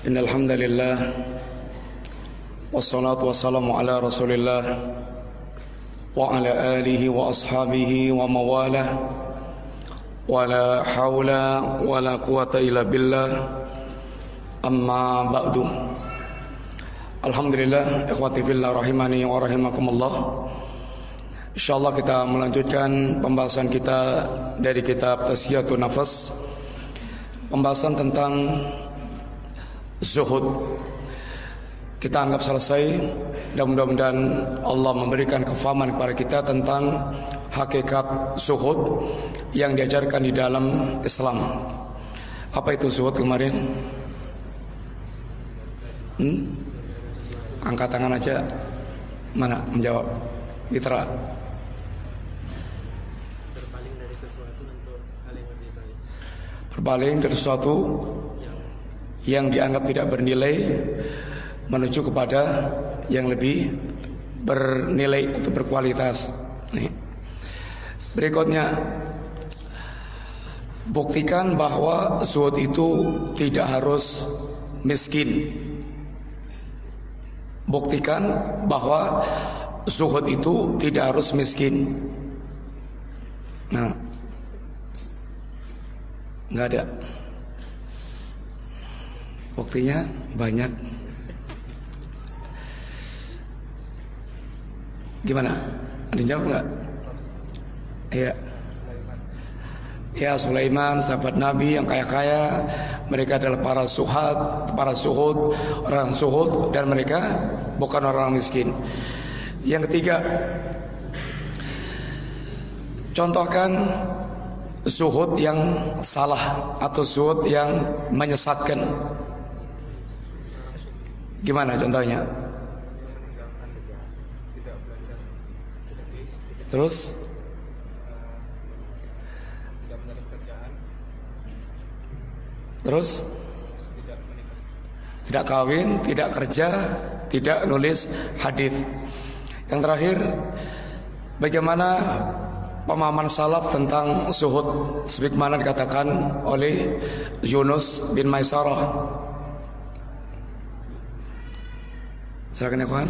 Innal hamdalillah wassalatu wassalamu ala Rasulillah wa ala alihi wa ashabihi wa mawalah wa la haula wa la quwata illa billah amma ba'du. Alhamdulillah, ikhwati fillah rahimani wa rahimakumullah. Insyaallah kita melanjutkan pembahasan kita dari kitab Tazkiyatun Nafas, pembahasan tentang zuhud. Kita anggap selesai, dan mudah-mudahan Allah memberikan kefahaman kepada kita tentang hakikat zuhud yang diajarkan di dalam Islam. Apa itu zuhud kemarin? Angkat tangan aja. Mana menjawab? Mitra. Berpaling dari sesuatu untuk hal yang lebih baik. Berpaling dari sesuatu yang dianggap tidak bernilai menuju kepada yang lebih bernilai atau berkualitas. Nih. Berikutnya, buktikan bahwa zuhud itu tidak harus miskin. Buktikan bahwa zuhud itu tidak harus miskin. Nah, nggak ada. Buktinya banyak. Gimana? Ada jawab nggak? Iya. Ya, Sulaiman, sahabat Nabi yang kaya-kaya. Mereka adalah para suhud, orang suhud, dan mereka bukan orang miskin. Yang ketiga, contohkan zuhud yang salah atau zuhud yang menyesatkan. Gimana contohnya? Terus? Terus? Tidak kawin, tidak kerja, tidak nulis hadis. Yang terakhir, bagaimana pemahaman salaf tentang zuhud sebagaimana dikatakan oleh Yunus bin Maisarah. Silakan ya kawan.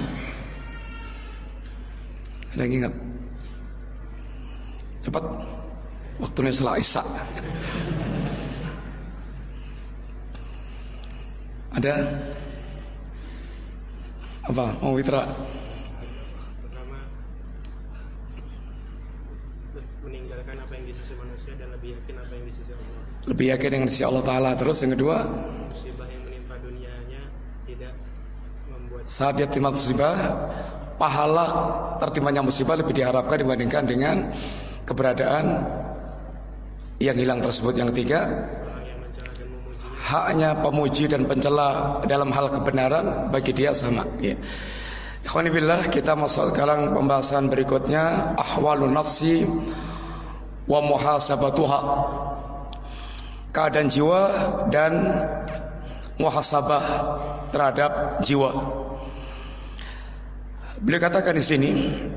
Ada yang ingat? Cepat, waktunya setelah Isya. Ada apa? Mau Witra? Pertama, meninggalkan apa yang di sisi manusia dan lebih yakin apa yang di sisi Allah. Lebih yakin dengan sisi Allah Ta'ala. Terus yang kedua, musibah yang menimpa dunianya tidak membuat saat dia terima musibah, pahala tertimbanya musibah lebih diharapkan dibandingkan dengan keberadaan yang hilang tersebut. Yang ketiga, orang yang mencela dan memujinya. haknya pemuji dan pencela dalam hal kebenaran bagi dia sama. Ya. Ikhwani billah, kita masuk sekarang pembahasan berikutnya, ahwalun nafsi wa muhasabatuha. Keadaan jiwa dan muhasabah terhadap jiwa. Beliau katakan di sini,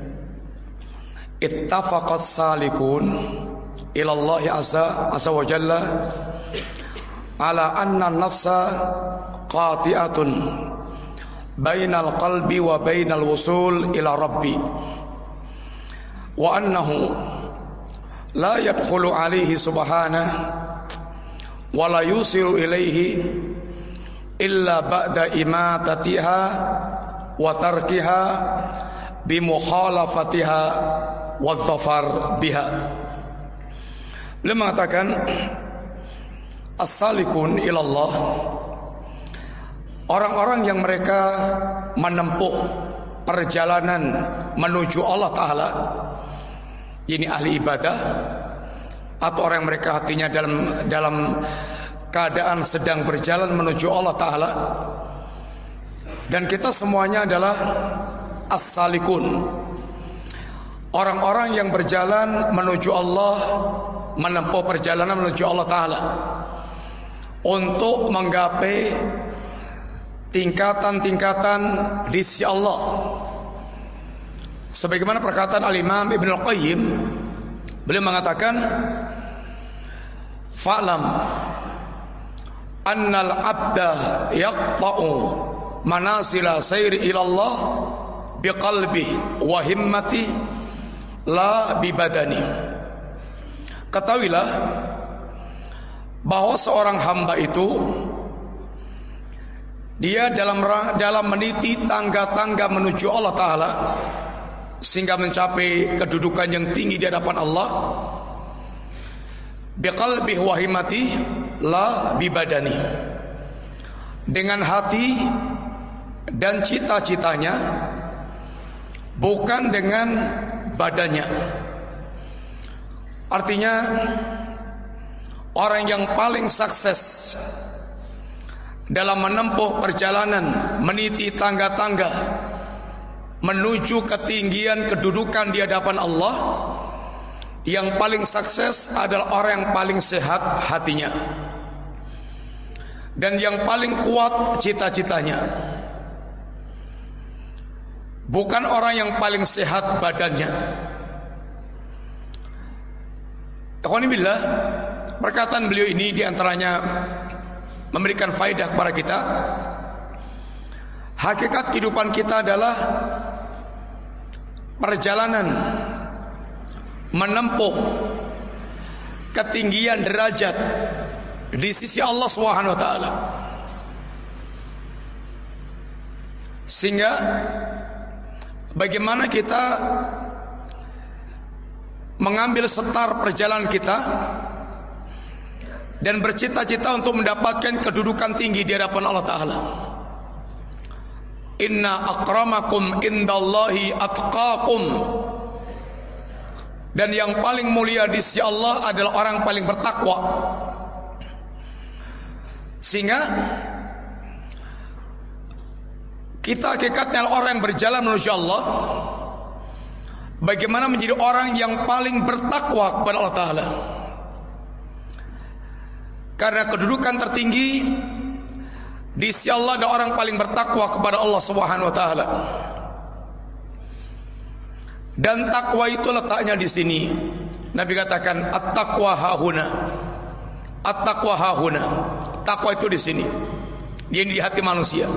ittafaqat salikun ila Allah azza wa jalla ala anna nafsa qati'atun bainal qalbi wa bainal wusul ila rabbi wa annahu la yadkhulu alaihi subhanahu wa la yusiru ilaihi illa ba'da imatatiha wa tarkiha bi mukhalafatiha wa dhafar biha. Beliau mengatakan as-salikun ilallah, orang-orang yang mereka menempuh perjalanan menuju Allah Ta'ala, ini ahli ibadah, atau orang yang mereka hatinya dalam keadaan sedang berjalan menuju Allah Ta'ala. Dan kita semuanya adalah as-salikun, orang-orang yang berjalan menuju Allah, menempuh perjalanan menuju Allah Ta'ala untuk menggapai tingkatan-tingkatan di sisi Allah. Sebagaimana perkataan Al-Imam Ibn Al-Qayyim, beliau mengatakan, fa'lam annal abda yaqta'u manasila sayri ilallah biqalbihi wa himmatihi la bibadani. Ketahuilah bahwa seorang hamba itu dia dalam meniti tangga-tangga menuju Allah Ta'ala sehingga mencapai kedudukan yang tinggi di hadapan Allah, biqalbihi wa himmatihi la bibadani, dengan hati dan cita-citanya, bukan dengan badannya. Artinya orang yang paling sukses dalam menempuh perjalanan meniti tangga-tangga menuju ketinggian kedudukan di hadapan Allah, yang paling sukses adalah orang yang paling sehat hatinya dan yang paling kuat cita-citanya, bukan orang yang paling sehat badannya. Ikhwani billah, perkataan beliau ini diantaranya memberikan faedah kepada kita. Hakikat kehidupan kita adalah perjalanan menempuh ketinggian derajat di sisi Allah Subhanahu wa taala. Sehingga bagaimana kita mengambil setar perjalanan kita dan bercita-cita untuk mendapatkan kedudukan tinggi di hadapan Allah Ta'ala. Inna akramakum indallahi atqakum, dan yang paling mulia di sisi Allah adalah orang paling bertakwa. Sehingga kita hakikatnya orang yang berjalan menuju Allah, bagaimana menjadi orang yang paling bertakwa kepada Allah Ta'ala. Karena kedudukan tertinggi di sisi Allah ada orang paling bertakwa kepada Allah Subhanahu wa taala. Dan takwa itu letaknya di sini. Nabi katakan at-taqwa hahuna. At-taqwa hahuna. Takwa itu di sini. Dia di hati manusia.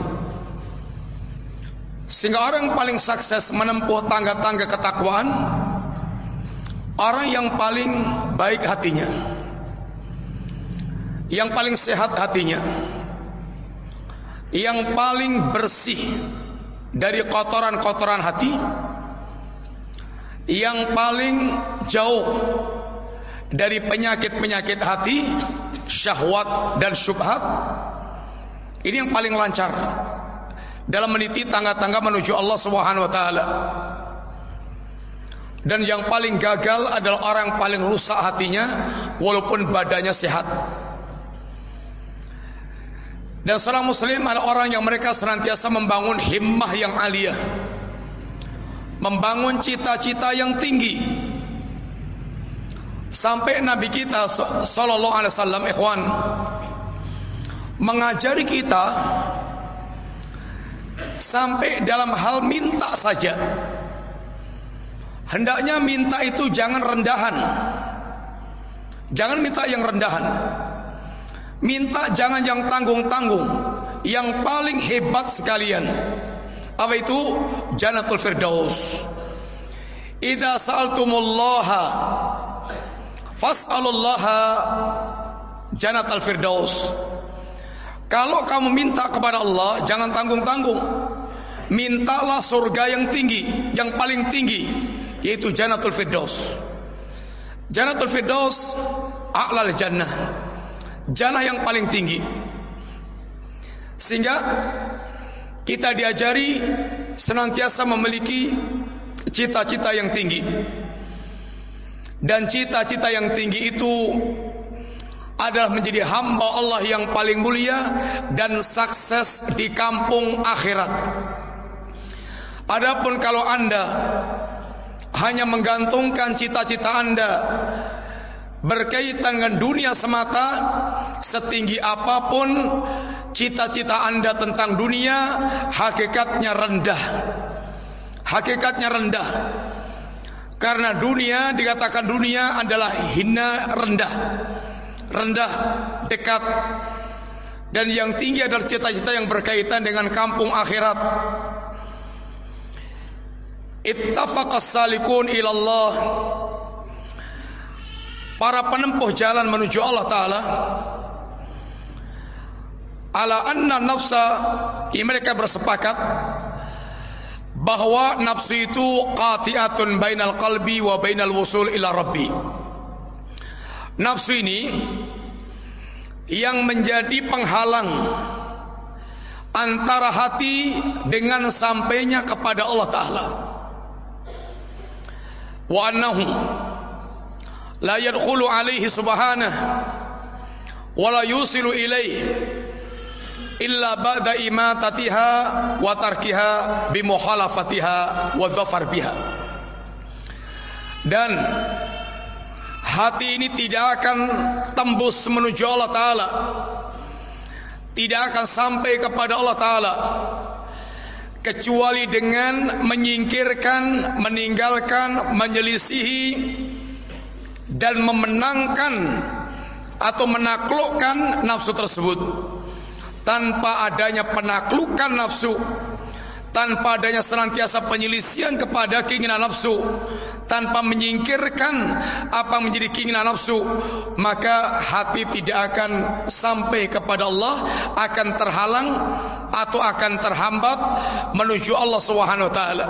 Sehingga orang yang paling sukses menempuh tangga-tangga ketakwaan, orang yang paling baik hatinya, yang paling sehat hatinya, yang paling bersih dari kotoran-kotoran hati, yang paling jauh dari penyakit-penyakit hati, syahwat dan syubhat. Ini yang paling lancar dalam meniti tangga-tangga menuju Allah Subhanahu wa taala. Dan yang paling gagal adalah orang yang paling rusak hatinya walaupun badannya sehat. Dan seorang muslim adalah orang yang mereka senantiasa membangun himmah yang aliyah, membangun cita-cita yang tinggi. Sampai Nabi kita sallallahu alaihi wasallam, ikhwan, mengajari kita sampai dalam hal minta saja, hendaknya minta itu jangan rendahan. Jangan minta yang rendahan. Minta jangan yang tanggung-tanggung, yang paling hebat sekalian. Apa itu? Jannatul Firdaus. Idza sa'altumullaha fas'alullaha Jannatul Firdaus. Kalau kamu minta kepada Allah, jangan tanggung-tanggung. Mintalah surga yang tinggi, yang paling tinggi, yaitu Jannatul Firdaus. Jannatul Firdaus a'lal jannah, jannah yang paling tinggi. Sehingga kita diajari senantiasa memiliki cita-cita yang tinggi. Dan cita-cita yang tinggi itu adalah menjadi hamba Allah yang paling mulia dan sukses di kampung akhirat. Adapun kalau Anda hanya menggantungkan cita-cita Anda berkaitan dengan dunia semata, setinggi apapun cita-cita Anda tentang dunia, hakikatnya rendah. Hakikatnya rendah. Karena dunia, dikatakan dunia adalah hina, rendah. Rendah, dekat. dan yang tinggi adalah cita-cita yang berkaitan dengan kampung akhirat. Ittafaqas salikun ilallah, para penempuh jalan menuju Allah Ta'ala, ala anna nafsa, mereka bersepakat bahwa nafsu itu qati'atun bainal qalbi wa bainal wusul ila rabbi. Nafsu ini yang menjadi penghalang antara hati dengan sampainya kepada Allah Ta'ala. Wa annahu la yadkhulu alaihi subhanahu wa la yusilu ilaihi illa ba'da imatatiha wa tarkiha bimuhalafatiha wa dhafar biha. Dan hati ini tidak akan tembus menuju Allah Ta'ala, tidak akan sampai kepada Allah Ta'ala kecuali dengan menyingkirkan, meninggalkan, menyelisihi dan memenangkan atau menaklukkan nafsu tersebut. Tanpa adanya penaklukan nafsu, tanpa adanya senantiasa penyelisihan kepada keinginan nafsu, tanpa menyingkirkan apa menjadi keinginan nafsu, maka hati tidak akan sampai kepada Allah, akan terhalang atau akan terhambat menuju Allah Subhanahu wa taala.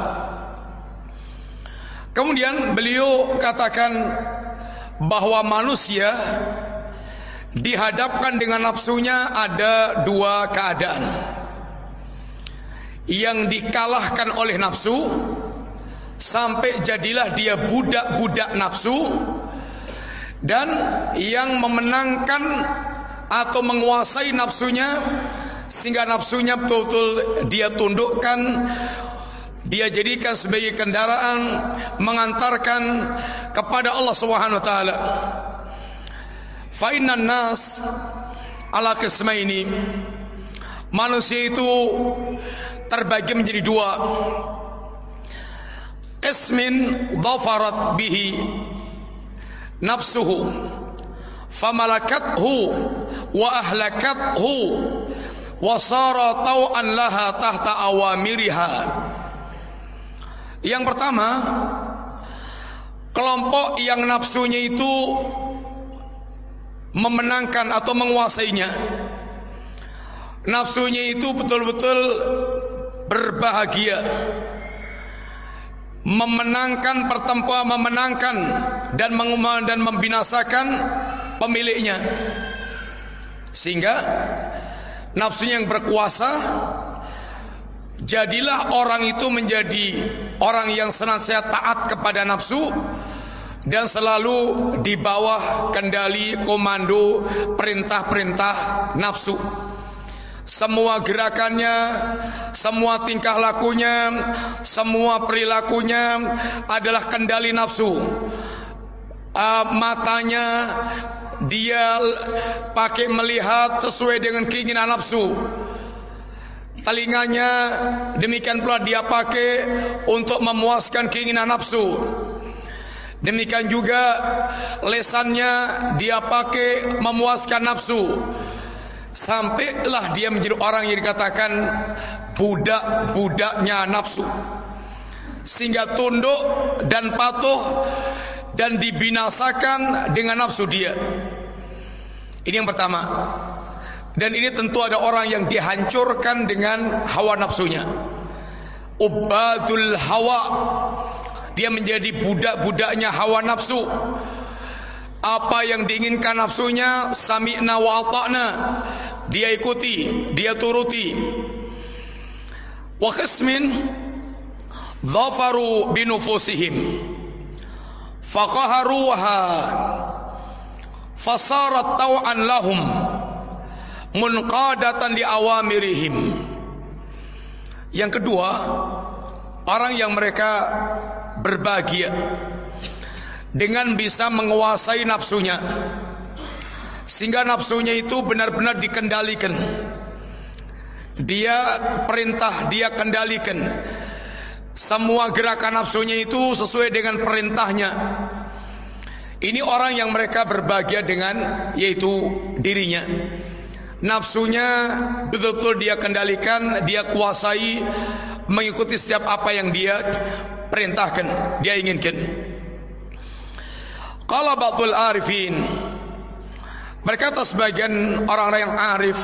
Kemudian beliau katakan bahwa manusia dihadapkan dengan nafsunya ada dua keadaan. Yang dikalahkan oleh nafsu sampai jadilah dia budak-budak nafsu, dan yang memenangkan atau menguasai nafsunya sehingga nafsunya betul-betul dia tundukkan, dia jadikan sebagai kendaraan mengantarkan kepada Allah Subhanahu wa taala. Fa innan nas ala qismaini, manusia itu terbagi menjadi dua. Qismin dhafarat bihi nafsuhu famalakathu wa ahlakathu wa sara taw'an laha tahta awamiriha. Yang pertama, kelompok yang nafsunya itu memenangkan atau menguasainya. Nafsunya itu betul-betul berbahagia, memenangkan pertempuran, memenangkan dan membinasakan pemiliknya, sehingga nafsunya yang berkuasa. Jadilah orang itu menjadi orang yang senantiasa taat kepada nafsu dan selalu di bawah kendali komando perintah-perintah nafsu. Semua gerakannya, semua tingkah lakunya, semua perilakunya adalah kendali nafsu. Matanya dia pakai melihat sesuai dengan keinginan nafsu. Telinganya demikian pula dia pakai untuk memuaskan keinginan nafsu. Demikian juga lesannya dia pakai memuaskan nafsu. Sampailah dia menjadi orang yang dikatakan budak-budaknya nafsu, sehingga tunduk dan patuh dan dibinasakan dengan nafsu dia. Ini yang pertama. Dan ini tentu ada orang yang dihancurkan dengan hawa nafsunya. Ubadul hawa, dia menjadi budak-budaknya hawa nafsu. Apa yang diinginkan nafsunya, sami'na wa ata'na, dia ikuti, dia turuti. Wa qismin dhafaru binufusihim faqaharuha fasarat taw'an lahum munqadatan li awamirihim. Yang kedua, orang yang mereka berbahagia dengan bisa menguasai nafsunya, sehingga nafsunya itu benar-benar dikendalikan. Dia perintah, dia kendalikan. Semua gerakan nafsunya itu sesuai dengan perintahnya. Ini orang yang mereka berbahagia dengan, yaitu dirinya. nafsunya betul-betul dia kendalikan, dia kuasai, mengikuti setiap apa yang dia perintahkan, dia inginkan. Qala ba'dul arifin, berkata sebagian orang-orang yang arif,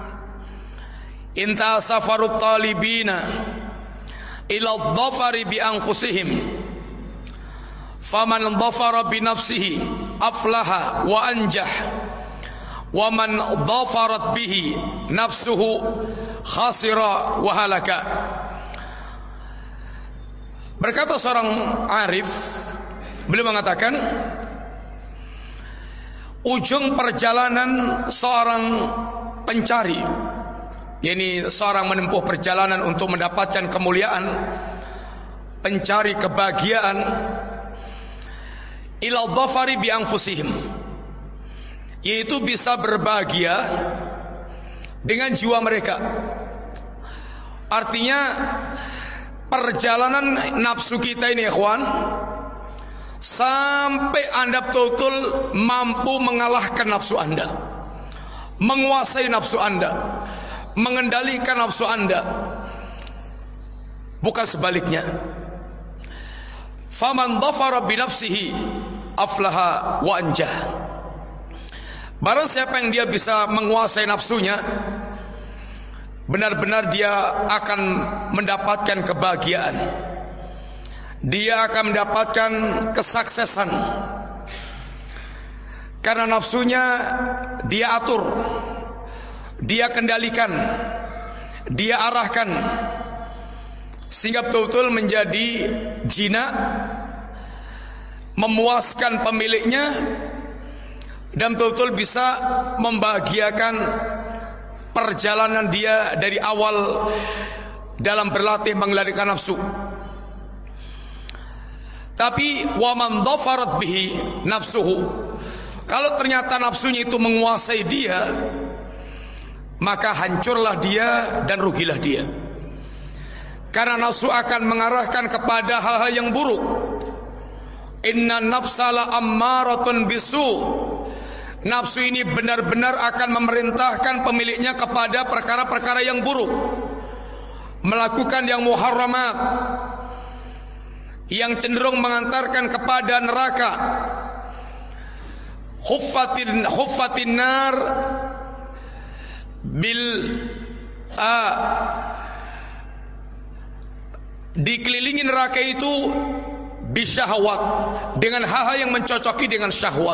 inta safarut talibina ila dhafari bi anfusihim, faman dhafara bi nafsihi aflaha wa anjah, wa man dhafarat bihi nafsuhu khasira wa halaka. Berkata seorang arif, beliau mengatakan, ujung perjalanan seorang pencari, yakni seorang menempuh perjalanan untuk mendapatkan kemuliaan, pencari kebahagiaan, ila dhafari bi anfusihim, yaitu bisa berbahagia dengan jiwa mereka. Artinya perjalanan nafsu kita ini, ikhwan, sampai Anda betul-betul mampu mengalahkan nafsu Anda, menguasai nafsu Anda, mengendalikan nafsu Anda, bukan sebaliknya. Faman dhafara bi nafsihi aflaha wa anjah. Barang siapa yang dia bisa menguasai nafsunya, benar-benar dia akan mendapatkan kebahagiaan, dia akan mendapatkan kesuksesan. Karena nafsunya dia atur, dia kendalikan, dia arahkan, sehingga betul-betul menjadi jinak, memuaskan pemiliknya, dan betul-betul bisa membahagiakan perjalanan dia dari awal dalam berlatih mengendalikan nafsu. Tapi waman dhafarat bihi nafsuhu, kalau ternyata nafsunya itu menguasai dia, maka hancurlah dia dan rugilah dia. Karena nafsu akan mengarahkan kepada hal-hal yang buruk. Inna nafsala ammaratun bisu. Nafsu ini benar-benar akan memerintahkan pemiliknya kepada perkara-perkara yang buruk, melakukan yang muharramat, yang cenderung mengantarkan kepada neraka. Khuffatin nar bil dikelilingi neraka itu bisyahwat, dengan hal-hal yang mencocoki dengan syahwat,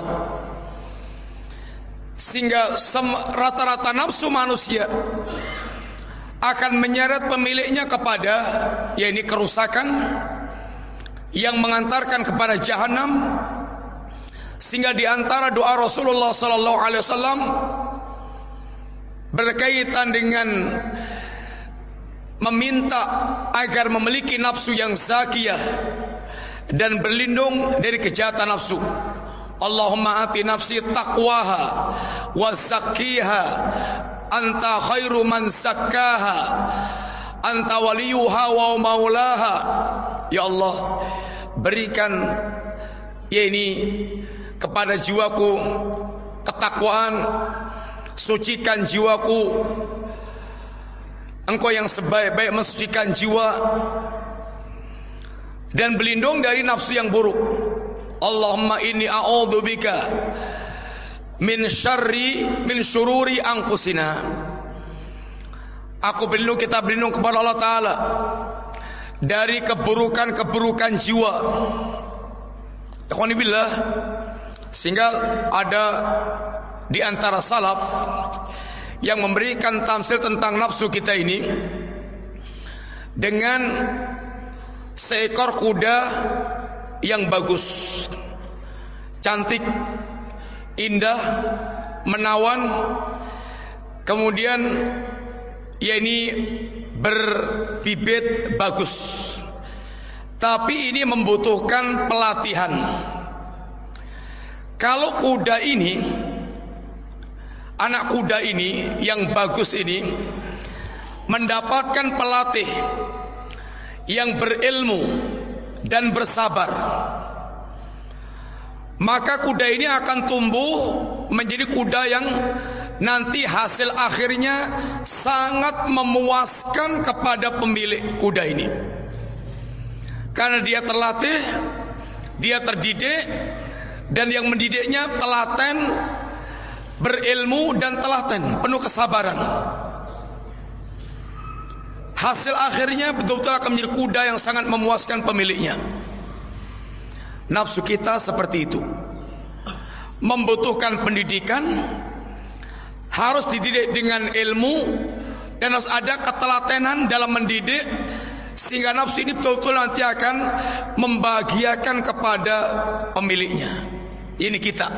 sehingga rata-rata nafsu manusia akan menyeret pemiliknya kepada, yakni kerusakan yang mengantarkan kepada jahanam. Sehingga di antara doa Rasulullah sallallahu alaihi wasallam berkaitan dengan meminta agar memiliki nafsu yang zakiyah dan berlindung dari kejahatan nafsu. Allahumma ati nafsi taqwaha wa zakkiha anta khairu man zakkaha anta waliyuha wa maulaha. Ya Allah, berikan yakni kepada jiwaku ketakwaan, sucikan jiwaku, Engkau yang sebaik-baik mensucikan jiwa, dan berlindung dari nafsu yang buruk. Allahumma inni a'udzubika min syururi anfusina. Aku berlindung, kita berlindung kepada Allah Ta'ala dari keburukan-keburukan jiwa. Ikhwanibillah. Sehingga ada di antara salaf yang memberikan tamsil tentang nafsu kita ini dengan seekor kuda yang bagus, cantik, indah, menawan, kemudian yakni berbibit bagus. Tapi ini membutuhkan pelatihan. Kalau kuda ini, anak kuda ini yang bagus ini mendapatkan pelatih yang berilmu dan bersabar, maka kuda ini akan tumbuh menjadi kuda yang nanti hasil akhirnya sangat memuaskan kepada pemilik kuda ini. Karena dia terlatih, dia terdidik, dan yang mendidiknya telaten, berilmu dan telaten, penuh kesabaran. Hasil akhirnya betul-betul akan menjadi kuda yang sangat memuaskan pemiliknya. Nafsu kita seperti itu, membutuhkan pendidikan, harus dididik dengan ilmu, dan harus ada ketelatenan dalam mendidik, sehingga nafsu ini betul-betul nanti akan membahagiakan kepada pemiliknya. Ini kita.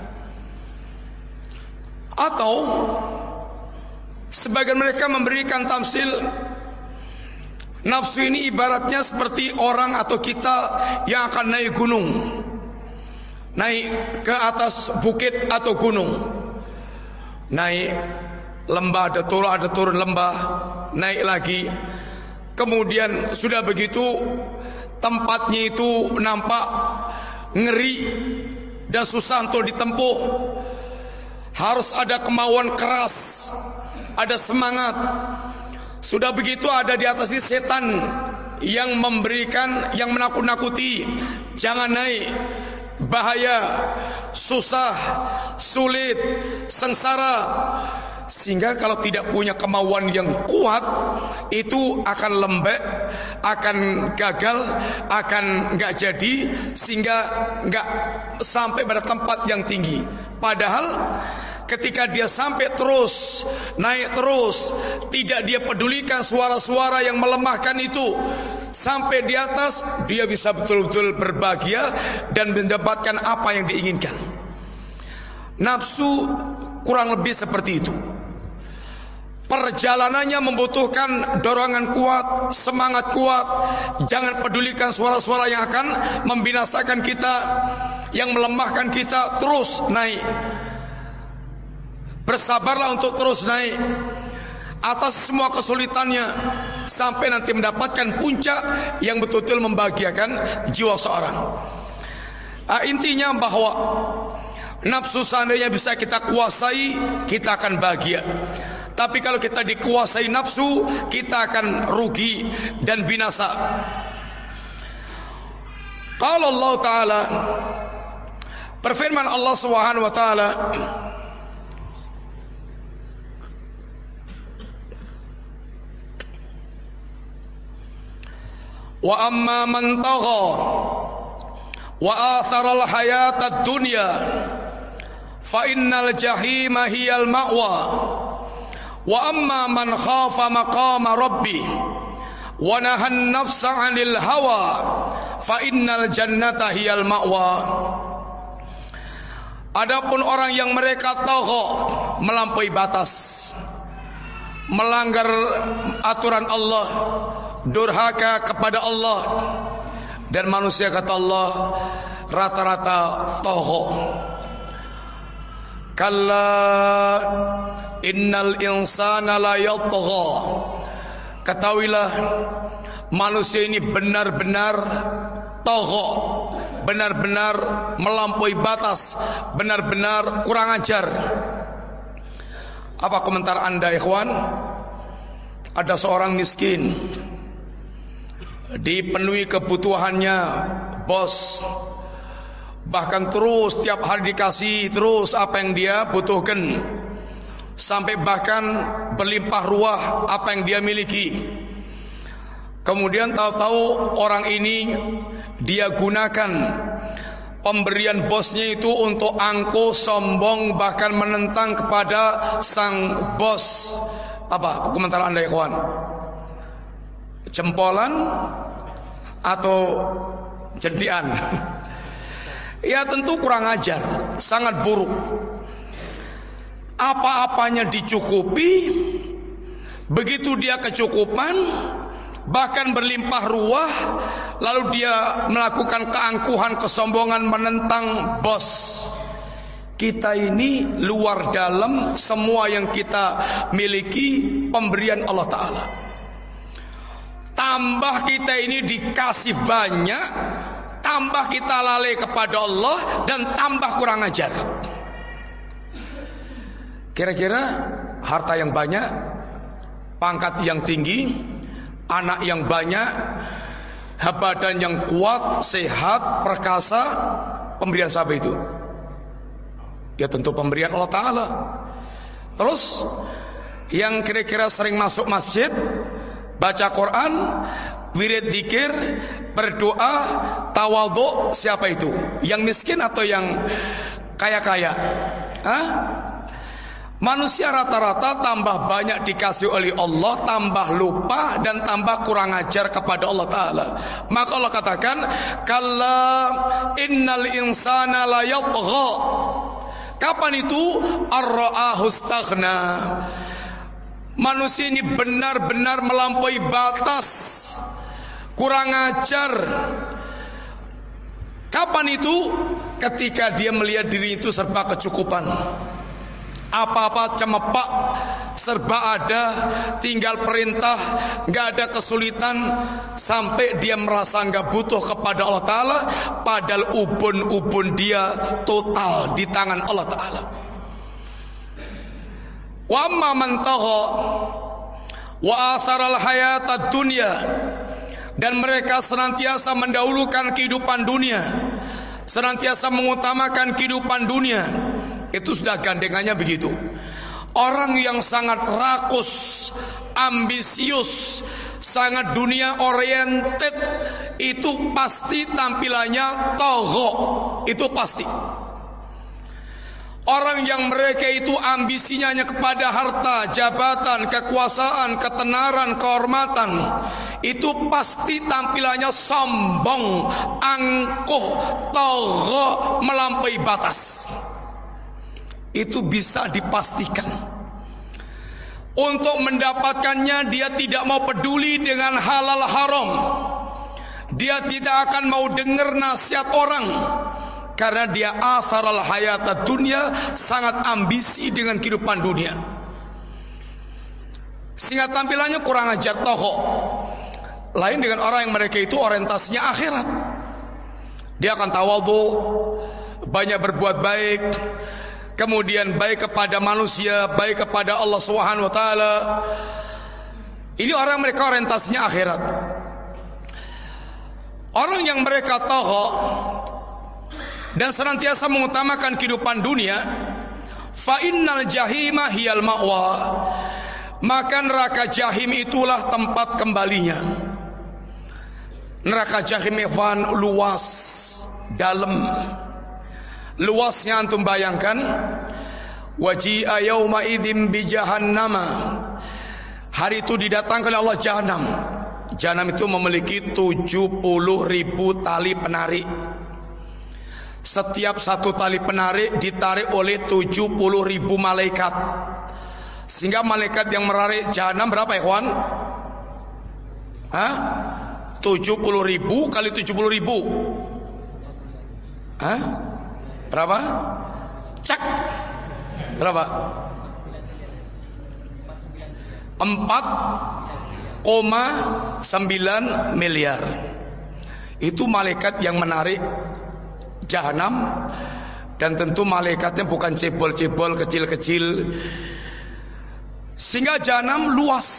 Atau sebagian mereka memberikan tamsil, nafsu ini ibaratnya seperti orang atau kita yang akan naik gunung, naik ke atas bukit atau gunung, naik lembah, ada turun lembah, naik lagi. Kemudian sudah begitu tempatnya itu nampak ngeri dan susah untuk ditempuh. Harus ada kemauan keras, ada semangat. Sudah begitu ada di atas ini setan yang memberikan, yang menakut-nakuti, jangan naik, bahaya, susah, sulit, sengsara. Sehingga kalau tidak punya kemauan yang kuat, itu akan lembek, akan gagal, akan nggak jadi, sehingga nggak sampai pada tempat yang tinggi. Padahal ketika dia sampai terus, naik terus, tidak dia pedulikan suara-suara yang melemahkan itu, sampai di atas, dia bisa betul-betul berbahagia dan mendapatkan apa yang diinginkan. Nafsu kurang lebih seperti itu. Perjalanannya membutuhkan dorongan kuat, semangat kuat. Jangan pedulikan suara-suara yang akan membinasakan kita, yang melemahkan kita. Terus naik, bersabarlah untuk terus naik atas semua kesulitannya, sampai nanti mendapatkan puncak yang betul-betul membahagiakan jiwa seorang. Intinya bahwa nafsu seandainya bisa kita kuasai, kita akan bahagia. Tapi kalau kita dikuasai nafsu, kita akan rugi dan binasa. Qala Allah Ta'ala, berfirman Allah Subhanahu wa Ta'ala, wa amma man tagha wa athara al-hayata ad-dunya fa innal jahima hiyal ma'wa wa amma man khafa maqama rabbi wa nahan nafsa 'anil hawa fa innal jannata hiyal ma'wa. Adapun orang yang mereka tagha, melampaui batas, melanggar aturan Allah, durhaka kepada Allah, dan manusia kata Allah rata-rata tagha. Kalla innal insana la yatgha. Ketahuilah manusia ini benar-benar tagha, benar-benar melampaui batas, benar-benar kurang ajar. Apa komentar Anda, ikhwan? Ada seorang miskin, dipenuhi kebutuhannya bos, bahkan terus tiap hari dikasih terus apa yang dia butuhkan, sampai bahkan berlimpah ruah apa yang dia miliki. Kemudian tahu-tahu orang ini dia gunakan pemberian bosnya itu untuk angkuh, sombong, bahkan menentang kepada sang bos. Apa komentar Anda, ikhwan? Jempolan atau jentian? Ya tentu kurang ajar, sangat buruk. Apa-apanya dicukupi, begitu dia kecukupan, bahkan berlimpah ruah, lalu dia melakukan keangkuhan, kesombongan, menentang bos. Kita ini luar dalam, semua yang kita miliki pemberian Allah Ta'ala. Tambah kita ini dikasih banyak, tambah kita lalai kepada Allah, dan tambah kurang ajar. Kira-kira harta yang banyak, pangkat yang tinggi, anak yang banyak, badan yang kuat, sehat, perkasa, pemberian siapa itu? Ya tentu pemberian Allah Ta'ala. Terus yang kira-kira sering masuk masjid, baca Quran, wirid dzikir, berdoa, tawadhu, siapa itu? Yang miskin atau yang kaya-kaya? Hah? Manusia rata-rata tambah banyak dikasih oleh Allah, tambah lupa dan tambah kurang ajar kepada Allah Ta'ala. Maka Allah katakan, kalla innal insana la yatgha. Kapan itu? Ar-ra'ahu istaghna. Manusia ini benar-benar melampaui batas, kurang ajar. Kapan itu? Ketika dia melihat diri itu serba kecukupan, apa-apa cemepak, serba ada, tinggal perintah, gak ada kesulitan, sampai dia merasa gak butuh kepada Allah Ta'ala, padahal ubun-ubun dia total di tangan Allah Ta'ala. Wa amma man tagha wa asaral hayatad dunya, dan mereka senantiasa mendahulukan kehidupan dunia, senantiasa mengutamakan kehidupan dunia. Itu sudah gandengannya begitu. Orang yang sangat rakus, ambisius, sangat dunia oriented, itu pasti tampilannya tagha. Itu pasti. Orang yang mereka itu ambisinya hanya kepada harta, jabatan, kekuasaan, ketenaran, kehormatan, itu pasti tampilannya sombong, angkuh, tagha, melampaui batas. Itu bisa dipastikan. Untuk mendapatkannya dia tidak mau peduli dengan halal haram. Dia tidak akan mau dengar nasihat orang, karena dia atharal hayatad dunya, sangat ambisi dengan kehidupan dunia, sehingga tampilannya kurang ajar, tagha. Lain dengan orang yang mereka itu orientasinya akhirat. Dia akan tawadhu, banyak berbuat baik, kemudian baik kepada manusia, baik kepada Allah Subhanahu wa taala. Ini orang mereka orientasinya akhirat. Orang yang mereka tagha dan senantiasa mengutamakan kehidupan dunia, fa innal jahima hiyal ma'wa, maka neraka jahim itulah tempat kembalinya. Neraka jahim ikhwan luas, dalam. Luasnya antum bayangkan, waji'a yauma idzim bi jahannama. Hari itu didatangkan oleh Allah Jahannam. Jahannam itu memiliki 70.000 tali penarik. Setiap satu tali penarik ditarik oleh 70.000 malaikat. Sehingga malaikat yang menarik Jahannam berapa ikhwan? 70.000 kali 70.000. Berapa? Cak. Berapa? 4,9 miliar. Itu malaikat yang menarik Jahannam. Dan tentu malaikatnya bukan cebol-cebol kecil-kecil, sehingga Jahannam luas.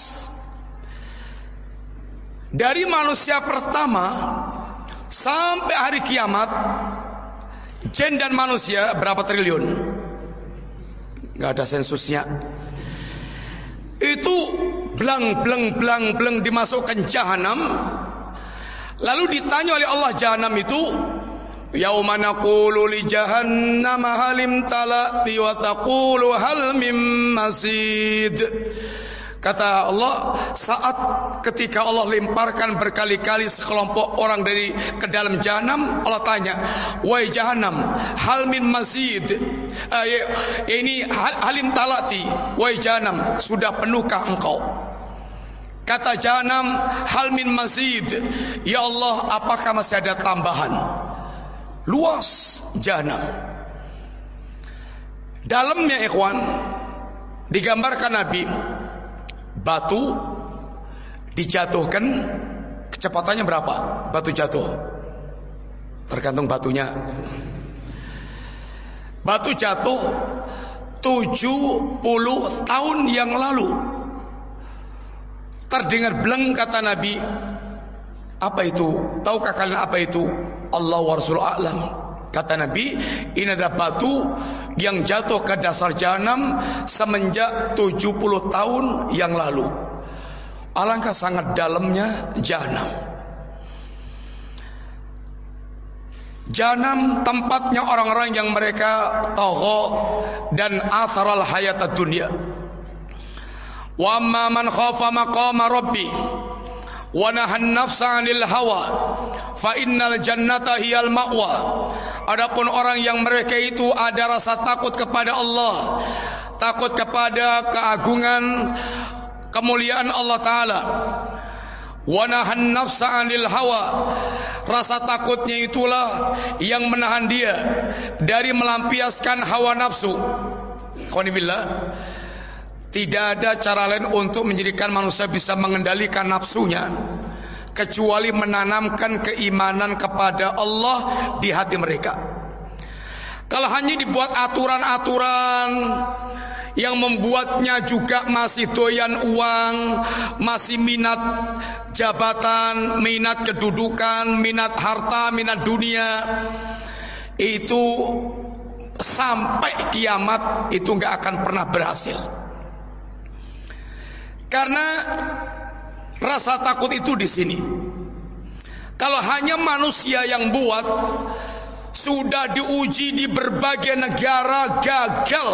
Dari manusia pertama sampai hari kiamat, jin dan manusia berapa triliun? Gak ada sensusnya. Itu blang dimasukkan Jahannam. Lalu ditanya oleh Allah Jahannam itu, yauma naqulu li jahannam halim talati wa taqulu hal mim mazid. Kata Allah, saat ketika Allah lemparkan berkali-kali sekelompok orang dari ke dalam Jahannam, Allah tanya, wahai Jahannam, hal min mazid, ini halim talati, wahai Jahannam, sudah penuhkah engkau? Kata Jahannam, hal min mazid, ya Allah, apakah masih ada tambahan? Luas Jahannam. Dalamnya ikhwan, digambarkan Nabi, batu dijatuhkan, kecepatannya berapa batu jatuh? Tergantung batunya. Batu jatuh 70 tahun yang lalu. Terdengar bleng kata Nabi, apa itu? Tahukah kalian apa itu? Allah wa Rasul a'lam. Kata Nabi, ini ada batu yang jatuh ke dasar jahanam semenjak 70 tahun yang lalu. Alangkah sangat dalamnya jahanam. Jahanam tempatnya orang-orang yang mereka tagha dan atharal hayatad dunya. Wa amma man khafa maqama rabbi wa nahan nafsa 'anil hawa fa innal jannata hiyal ma'wa. Adapun orang yang mereka itu ada rasa takut kepada Allah, takut kepada keagungan kemuliaan Allah Ta'ala, wa nahan nafsa 'anil hawa, rasa takutnya itulah yang menahan dia dari melampiaskan hawa nafsu. Khonibillah, tidak ada cara lain untuk menjadikan manusia bisa mengendalikan nafsunya kecuali menanamkan keimanan kepada Allah di hati mereka. Kalau hanya dibuat aturan-aturan yang membuatnya juga masih doyan uang, masih minat jabatan, minat kedudukan, minat harta, minat dunia, itu sampai kiamat itu nggak akan pernah berhasil. Karena rasa takut itu di sini. Kalau hanya manusia yang buat, sudah diuji di berbagai negara, gagal.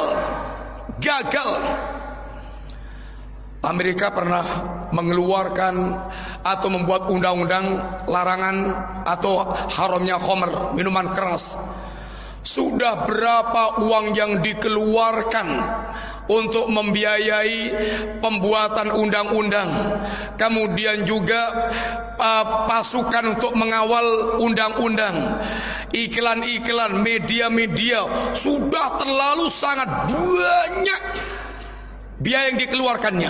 Amerika pernah mengeluarkan atau membuat undang-undang larangan atau haramnya khamr, minuman keras. Sudah berapa uang yang dikeluarkan untuk membiayai pembuatan undang-undang, kemudian juga pasukan untuk mengawal undang-undang, iklan-iklan, media-media, sudah terlalu sangat banyak biaya yang dikeluarkannya.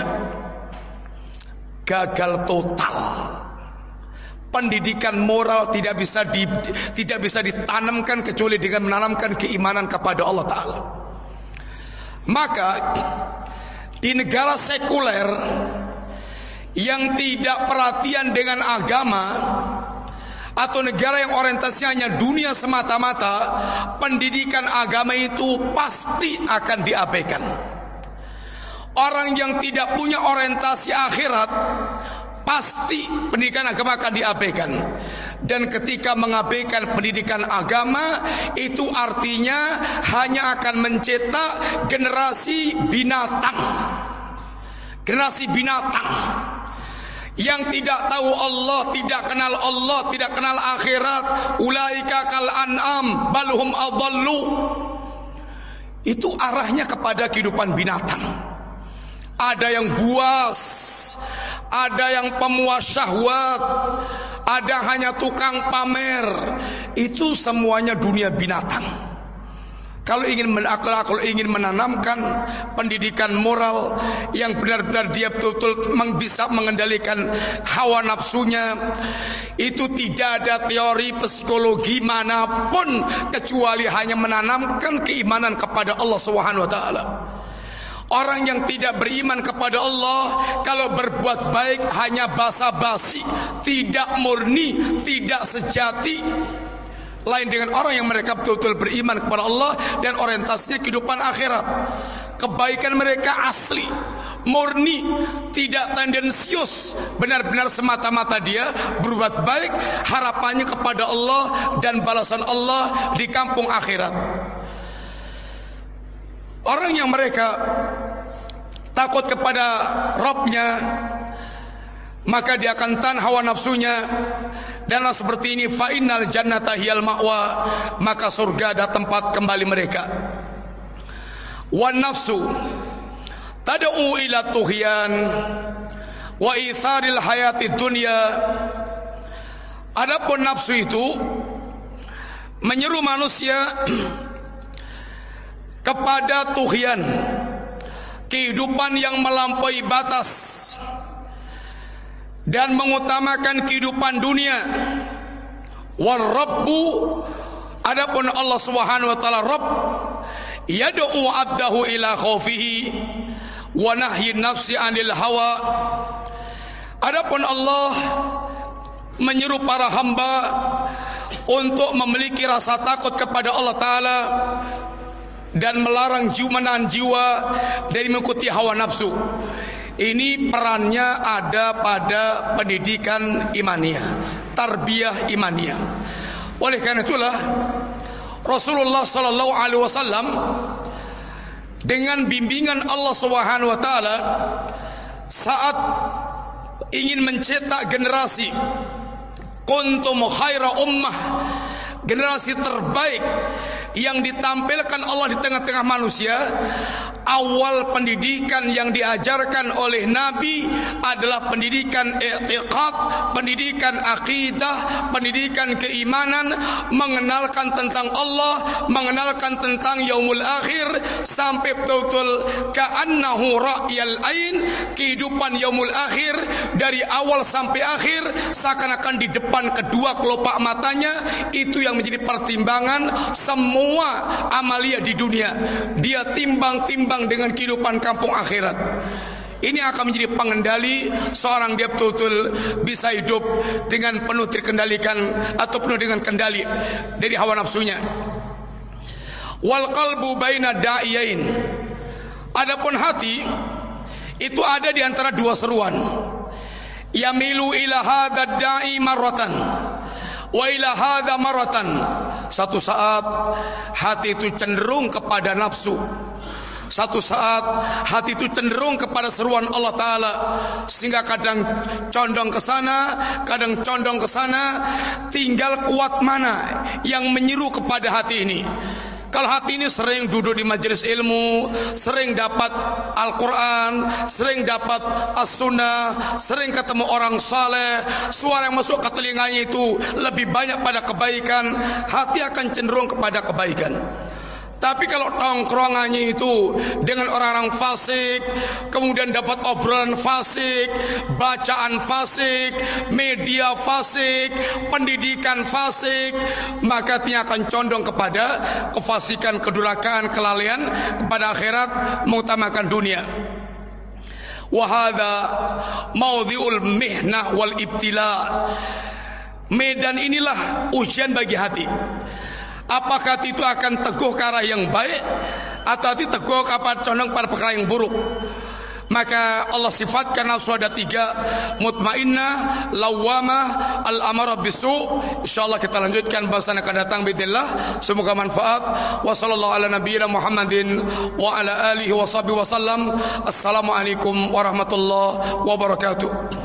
Gagal total. Pendidikan moral tidak bisa ditanamkan kecuali dengan menanamkan keimanan kepada Allah Ta'ala. Maka di negara sekuler yang tidak perhatian dengan agama, atau negara yang orientasinya hanya dunia semata-mata, pendidikan agama itu pasti akan diabaikan. Orang yang tidak punya orientasi akhirat, pasti pendidikan agama akan diabaikan. Dan ketika mengabaikan pendidikan agama, itu artinya hanya akan mencetak generasi binatang. Generasi binatang yang tidak tahu Allah, tidak kenal akhirat. Ulaika kal an'am balhum adallu. Itu arahnya kepada kehidupan binatang. Ada yang buas, ada yang pemuas syahwat, ada hanya tukang pamer. Itu semuanya dunia binatang. Kalau ingin menanamkan pendidikan moral yang benar-benar dia betul-betul bisa mengendalikan hawa nafsunya, itu tidak ada teori psikologi manapun kecuali hanya menanamkan keimanan kepada Allah Subhanahu wa taala. Orang yang tidak beriman kepada Allah, kalau berbuat baik hanya basa-basi, tidak murni, tidak sejati. Lain dengan orang yang mereka betul-betul beriman kepada Allah dan orientasinya kehidupan akhirat. Kebaikan mereka asli, murni, tidak tendensius, benar-benar semata-mata dia berbuat baik, harapannya kepada Allah dan balasan Allah di kampung akhirat. Orang yang mereka takut kepada Rabbnya, maka dia akan tahan hawa nafsunya. Dan seperti ini, fa innal jannata hiyal ma'wa, maka surga ada tempat kembali mereka. Wan nafsu tad'u ila tughyan wa itharil hayati dunya. Adapun nafsu itu menyeru manusia kepada tughyan, kehidupan yang melampaui batas dan mengutamakan kehidupan dunia. War rabbu, adapun Allah Subhanahu wa taala Rabb, yad'u 'abdahu ila khaufihi wa nahyi nafsi 'anil hawa. Adapun Allah menyeru para hamba untuk memiliki rasa takut kepada Allah Ta'ala dan melarang menahan jiwa dari mengikuti hawa nafsu. Ini perannya ada pada pendidikan imaniyah, tarbiyah imaniyah. Oleh karena itulah Rasulullah sallallahu alaihi wasallam dengan bimbingan Allah Subhanahu wa taala saat ingin mencetak generasi kuntum khaira ummah, generasi terbaik yang ditampilkan Allah di tengah-tengah manusia, awal pendidikan yang diajarkan oleh Nabi adalah pendidikan i'tiqad, pendidikan akidah, pendidikan keimanan, mengenalkan tentang Allah, mengenalkan tentang yaumul akhir, sampai betul-betul ka'annahu ra'yal ain, kehidupan yaumul akhir dari awal sampai akhir seakan-akan di depan kedua kelopak matanya. Itu yang menjadi pertimbangan semua amalia di dunia. Dia timbang-timbang dengan kehidupan kampung akhirat. Ini akan menjadi pengendali seorang dia betul-betul bisa hidup dengan penuh terkendalikan atau penuh dengan kendali dari hawa nafsunya. Wal qalbu baina da'iyain. Adapun hati itu ada di antara dua seruan. Yamilu ila hadzal da'i marratan wa ila hadza maratan. Satu saat hati itu cenderung kepada nafsu, satu saat hati itu cenderung kepada seruan Allah Ta'ala, sehingga kadang condong ke sana, kadang condong ke sana. Tinggal kuat mana yang menyeru kepada hati ini. Kalau hati ini sering duduk di majelis ilmu, sering dapat Al-Quran, sering dapat As-Sunnah, sering ketemu orang saleh, suara yang masuk ke telinganya itu lebih banyak pada kebaikan, hati akan cenderung kepada kebaikan. Tapi kalau tongkrongannya itu dengan orang-orang fasik, kemudian dapat obrolan fasik, bacaan fasik, media fasik, pendidikan fasik, maka dia akan condong kepada kefasikan, kedurhakaan, kelalaian kepada akhirat, mengutamakan dunia. Wa hadza maudhi'ul mihnah wal ibtila. Medan inilah ujian bagi hati. Apakah hati itu akan teguh ke arah yang baik, atau hati teguh kepada condong pada perkara yang buruk? Maka Allah sifatkan nafsu ada tiga: mutmainnah, lawamah, al-amarah bisu. Insyaallah kita lanjutkan bahasan akan datang bismillah. Semoga manfaat. Wa sallallahu ala nabiyyina Muhammadin wa ala alihi wa sahbihi wasallam. Assalamualaikum warahmatullahi wabarakatuh.